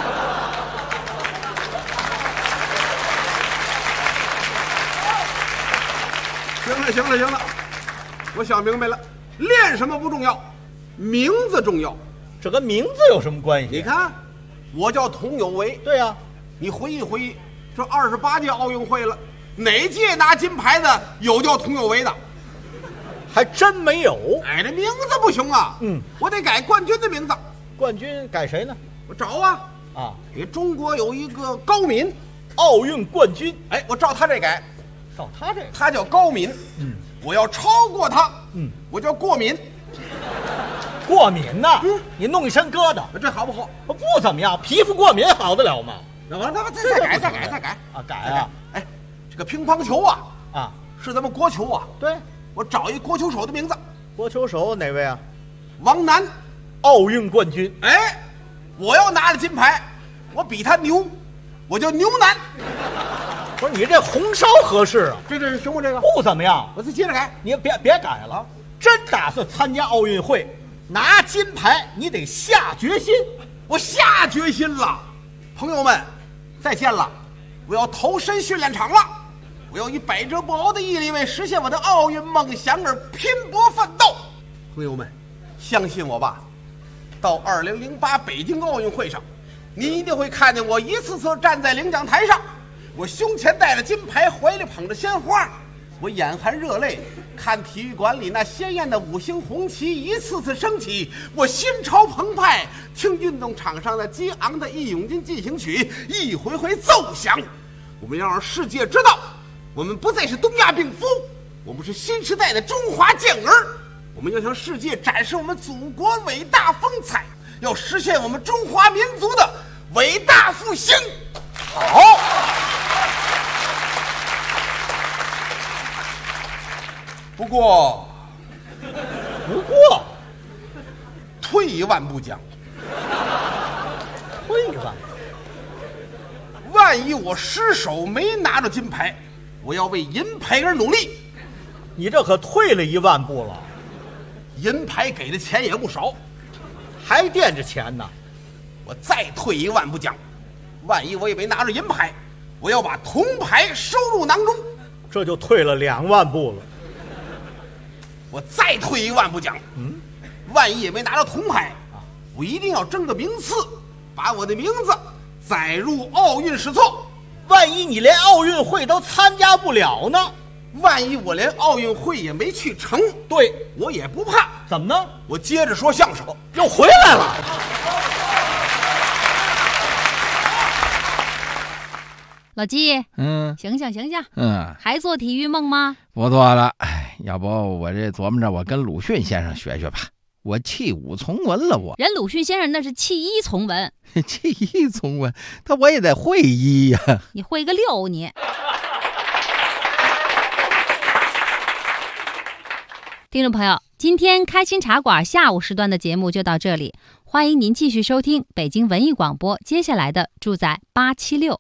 行了，我想明白了，练什么不重要，名字重要。 这跟名字有什么关系？ 你看，我叫佟有为。 对呀， 你回忆回忆，这28届奥运会了，哪届拿金牌的有叫佟有为的？ 还真没有。 哎，这名字不行啊。我得改冠军的名字。 冠军改谁呢？ 我找啊。给中国有一个高敏， 奥运冠军。 哎，我照他这改。 照他这个， 他叫高敏。我要超过他。我叫过敏。 过敏呐？你弄一身疙瘩， 这好不好？ 不怎么样，皮肤过敏好得了吗？ 那完了，再改啊！改啊！ 哎，这个乒乓球啊，是咱们国球啊。 对， 我找一国球手的名字。 国球手哪位啊？ 王楠， 奥运冠军。 哎，我要拿了金牌，我比他牛，我叫牛楠。 不是你这红烧合适啊？ 这行不？这个不怎么样， 我再接着改。 你别改了，真打算参加奥运会拿金牌，你得下决心。 我下决心了，朋友们，再见了！我要投身训练场了，我要以百折不挠的毅力为实现我的奥运梦想而拼搏奋斗。朋友们，相信我吧，到2008北京奥运会上，您一定会看见我一次次站在领奖台上。我胸前戴着金牌，怀里捧着鲜花，我眼含热泪看体育馆里那鲜艳的5星红旗一次次升起，我心潮澎湃，听运动场上的激昂的义勇军进行曲一回回奏响。我们要让世界知道，我们不再是东亚病夫，我们是新时代的中华健儿。我们要向世界展示我们祖国伟大风采，要实现我们中华民族的伟大复兴。好。不过，退一万步讲，万一我失手没拿着金牌，我要为银牌而努力。 你这可退了1万步了， 银牌给的钱也不少， 还惦着钱呢。 我再退一万步讲，万一我也没拿着银牌，我要把铜牌收入囊中。 这就退了2万步了。 我再退一万步讲，万一也没拿到铜牌，我一定要争个名次，把我的名字载入奥运史册。 万一你连奥运会都参加不了呢？ 万一我连奥运会也没去成， 对我也不怕。 怎么呢？ 我接着说相声， 又回来了。 老纪，醒醒，还做体育梦吗？ 不做了，要不我这琢磨着我跟鲁迅先生学学吧，我弃武从文了。 人鲁迅先生那是弃医从文， 弃医从文，我也得会医呀。 你会个溜你！听众朋友，今天开心茶馆下午时段的节目就到这里，欢迎您继续收听北京文艺广播接下来的住在876。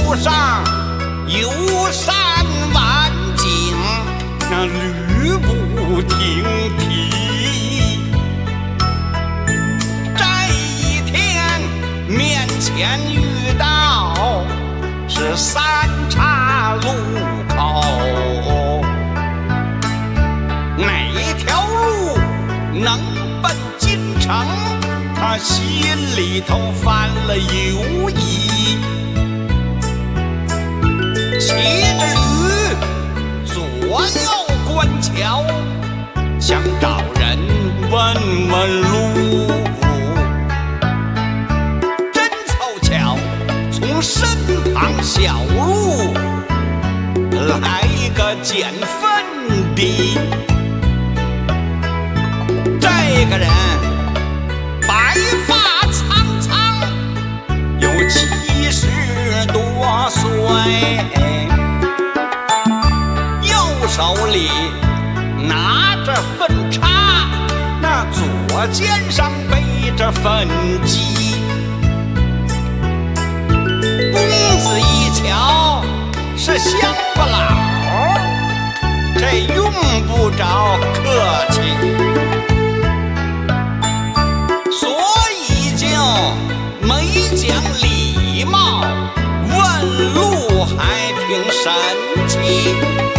路上游山玩景，那驴不停蹄。这一天面前遇到是三岔路口，哪条路能奔京城？他心里头犯了犹疑，骑着驴左右观瞧，想找人问问路。真凑巧，从身旁小路来个捡粪的，这个人白发苍苍，有70多岁，右手里拿着粪叉，那左肩上背着粪机。公子一瞧是乡巴佬，这用不着客气，所以就没讲礼貌，问路还挺神气。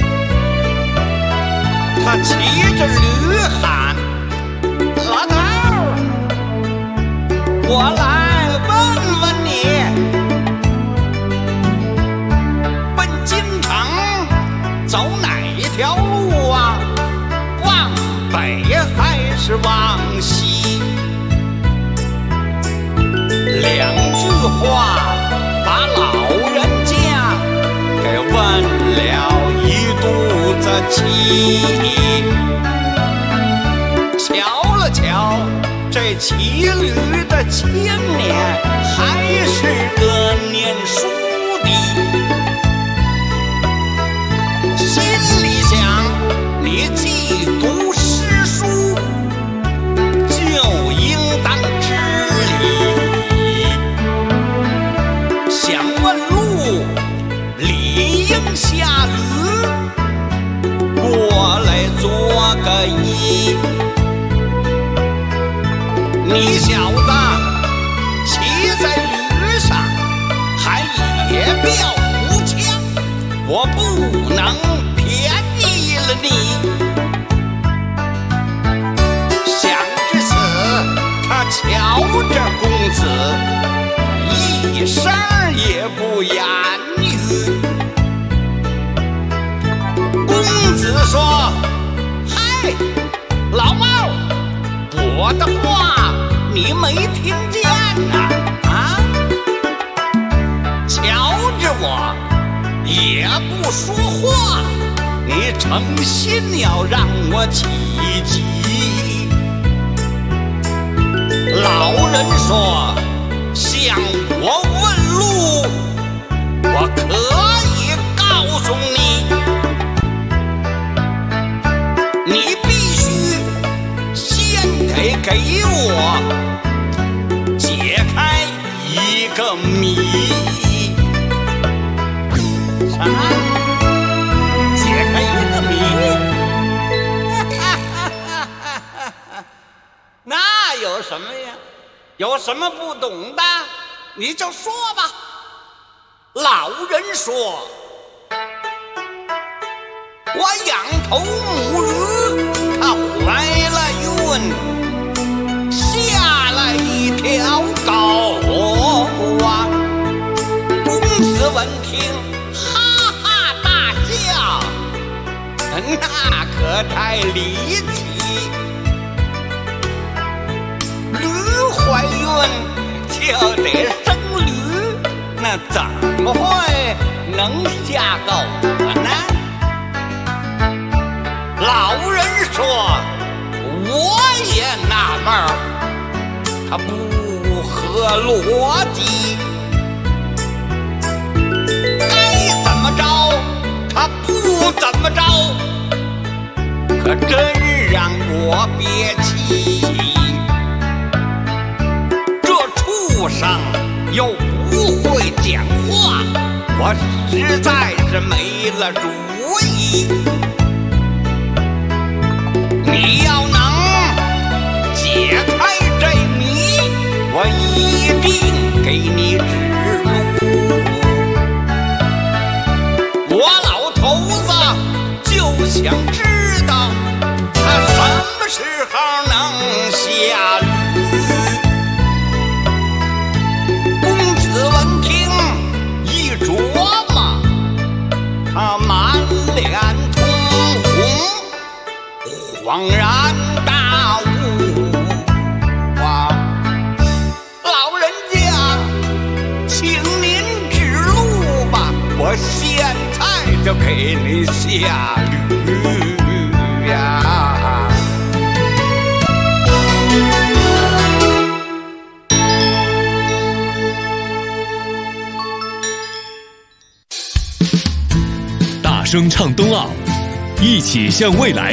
他骑着驴喊：老头儿，我来问问你，奔京城走哪条路啊？往北还是往西？两句话把老人家给问了一肚子气。瞧了瞧这骑驴的青年，还是个念书的，心里想：你既读诗书，就应当知礼。想问路，理应下驴过来做个揖。你小子骑在驴上，还野飙无枪，我不能便宜了你。想至此，他瞧着公子，一声也不言语。公子说：嗨，老猫，我的话你没听见呐？啊，瞧着我也不说话，你诚心要让我起急。老人说：向我问路，我可以告诉你，你必须先得给我解开一个谜。啥？解开一个谜？那有什么呀？有什么不懂的，你就说吧。老人说：我养头母驴，它怀了孕，下了一条狗啊。公子闻听哈哈大笑，那可太离奇。驴怀孕就得生驴，那怎么会能下狗呢？老人说：我也纳闷儿，他不合逻辑，该怎么着他不怎么着，可真让我憋气。这畜生又不会讲话， 我实在是没了主意。你要能解开这谜，我一定给你指路。我老头子就想知道他什么时候能下驴。公子闻听一琢磨，他满脸通红，恍然大悟啊！老人家，请您指路吧，我现在就给你下驴呀！ 大声唱冬奥，一起向未来。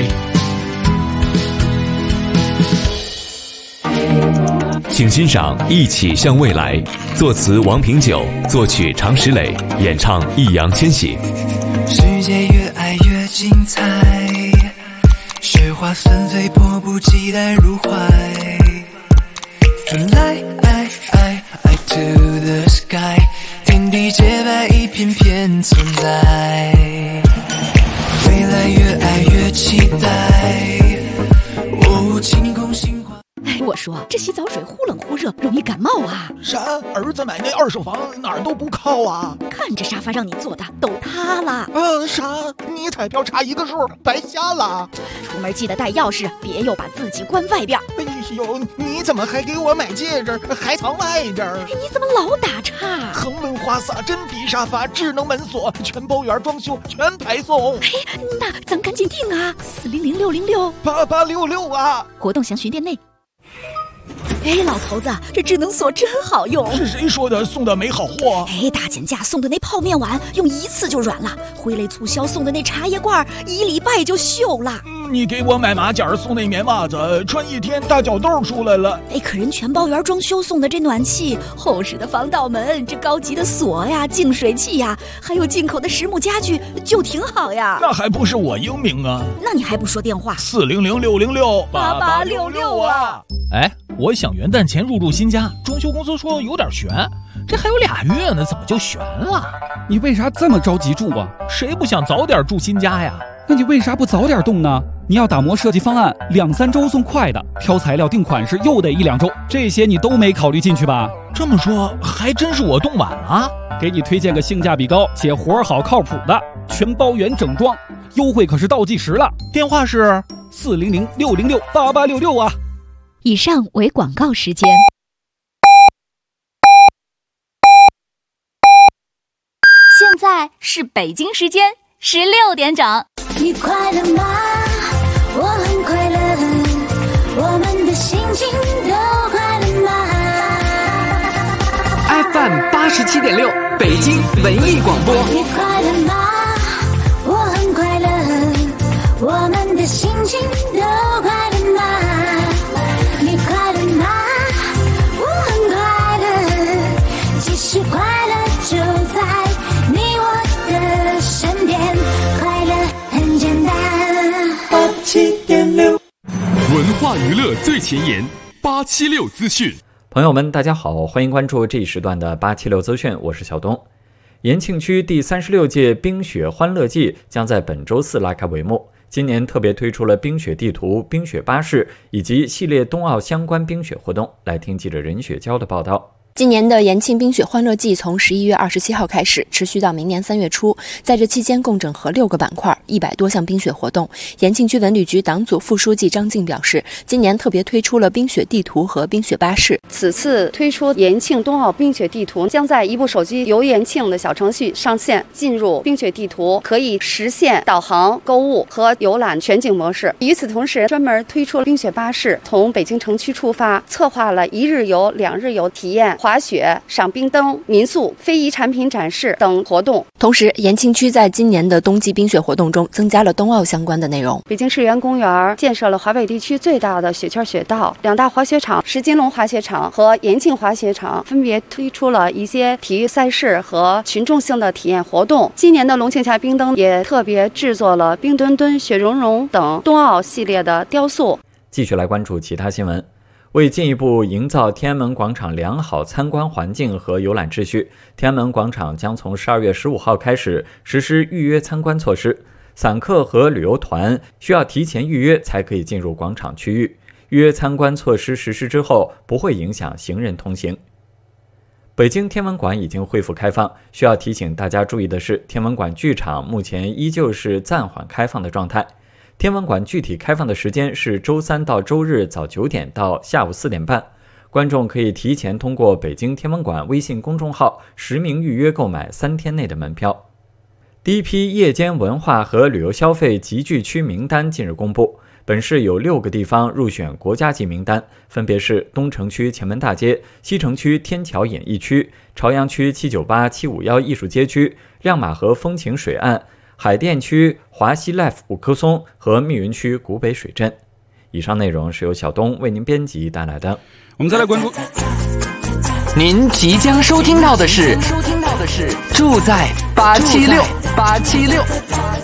请欣赏《一起向未来》，作词王平久，作曲常石磊，演唱易烊千玺。 世界越爱越精彩，雪花纷飞，迫不及待入怀。Fly to the sky， 天地洁白，一片片存在。未来越爱越期待，哦，晴空心花。 哎，我说这洗澡水忽冷忽热，容易感冒啊！ 啥？儿子买那二手房哪儿都不靠啊！看这沙发让你坐的都塌了。 啥？你彩票差一个数，白瞎了。 出门记得带钥匙，别又把自己关外边。 哎呦，你怎么还给我买戒指，还藏外边？ 你怎么老打岔？ 恒温花洒、真皮沙发、智能门锁，全包圆装修，全排送。 哎，那咱赶紧订啊！400-606-8866 啊！ 活动详询店内。哎，老头子，这智能锁真好用。 是谁说的送的没好货？ 哎，大减价送的那泡面碗用一次就软了，回来促销送的那茶叶罐1礼拜就锈了。 你给我买马甲送那棉袜子，穿1天大脚痘出来了。 哎，可人全包圆装修送的这暖气、厚实的防盗门、这高级的锁呀、净水器呀，还有进口的实木家具，就挺好呀。 那还不是我英明啊？ 那你还不说电话 ？400-606-8866啊！ 哎，我想元旦前入住新家，装修公司说有点悬，这还有2月呢，怎么就悬了？ 你为啥这么着急住啊？ 谁不想早点住新家呀？ 那你为啥不早点动呢？你要打磨设计方案，2-3周送快的，挑材料定款式又得1-2周，这些你都没考虑进去吧？ 这么说还真是我动晚了。 给你推荐个性价比高且活好靠谱的，全包圆整装，优惠可是倒计时了。 电话是 400-606-8866啊。 以上为广告时间。 现在是北京时间16点整。 你快乐吗？我很快乐，我们的心情都快乐吗 ？FM 87.6，北京文艺广播。 你快乐吗？我很快乐，我们的心情都快乐吗？你快乐吗？我很快乐，其实快乐就在你我的身边，快乐很简单。87.6， 文化娱乐最前沿，876资讯。 朋友们，大家好，欢迎关注这一时段的876资讯，我是小东。延庆区第36届冰雪欢乐季将在本周4拉开帷幕。今年特别推出了冰雪地图、冰雪巴士以及系列冬奥相关冰雪活动。来听记者任雪娇的报道。 今年的延庆冰雪欢乐季从11月27号开始，持续到明年3月初。在这期间，共整合6个板块，100多项冰雪活动。延庆区文旅局党组副书记张静表示，今年特别推出了冰雪地图和冰雪巴士。 此次推出延庆冬奥冰雪地图，将在一部手机游延庆的小程序上线，进入冰雪地图可以实现导航、购物和游览全景模式。与此同时，专门推出了冰雪巴士，从北京城区出发，策划了1日游、2日游体验滑雪、赏冰灯、民宿、非遗产品展示等活动。 同时，延庆区在今年的冬季冰雪活动中增加了冬奥相关的内容。 北京世园公园建设了华北地区最大的雪圈雪道，2大滑雪场石金龙滑雪场和延庆滑雪场分别推出了一些体育赛事和群众性的体验活动。今年的龙庆峡冰灯也特别制作了冰墩墩、雪融融等冬奥系列的雕塑。 继续来关注其他新闻。为进一步营造天安门广场良好参观环境和游览秩序，天安门广场将从12月15号开始实施预约参观措施。散客和旅游团需要提前预约才可以进入广场区域。预约参观措施实施之后，不会影响行人通行。北京天文馆已经恢复开放，需要提醒大家注意的是，天文馆剧场目前依旧是暂缓开放的状态。天文馆具体开放的时间是周3到周日早9点到下午4点半，观众可以提前通过北京天文馆微信公众号实名预约购买3天内的门票。第一批夜间文化和旅游消费集聚区名单近日公布，本市有6个地方入选国家级名单，分别是东城区前门大街、西城区天桥演艺区、朝阳区798、751艺术街区、亮马河风情水岸、海淀区华西 Life 五棵松和密云区古北水镇。以上内容是由小东为您编辑带来的。 我们再来关注， 您即将收听到的是住在876。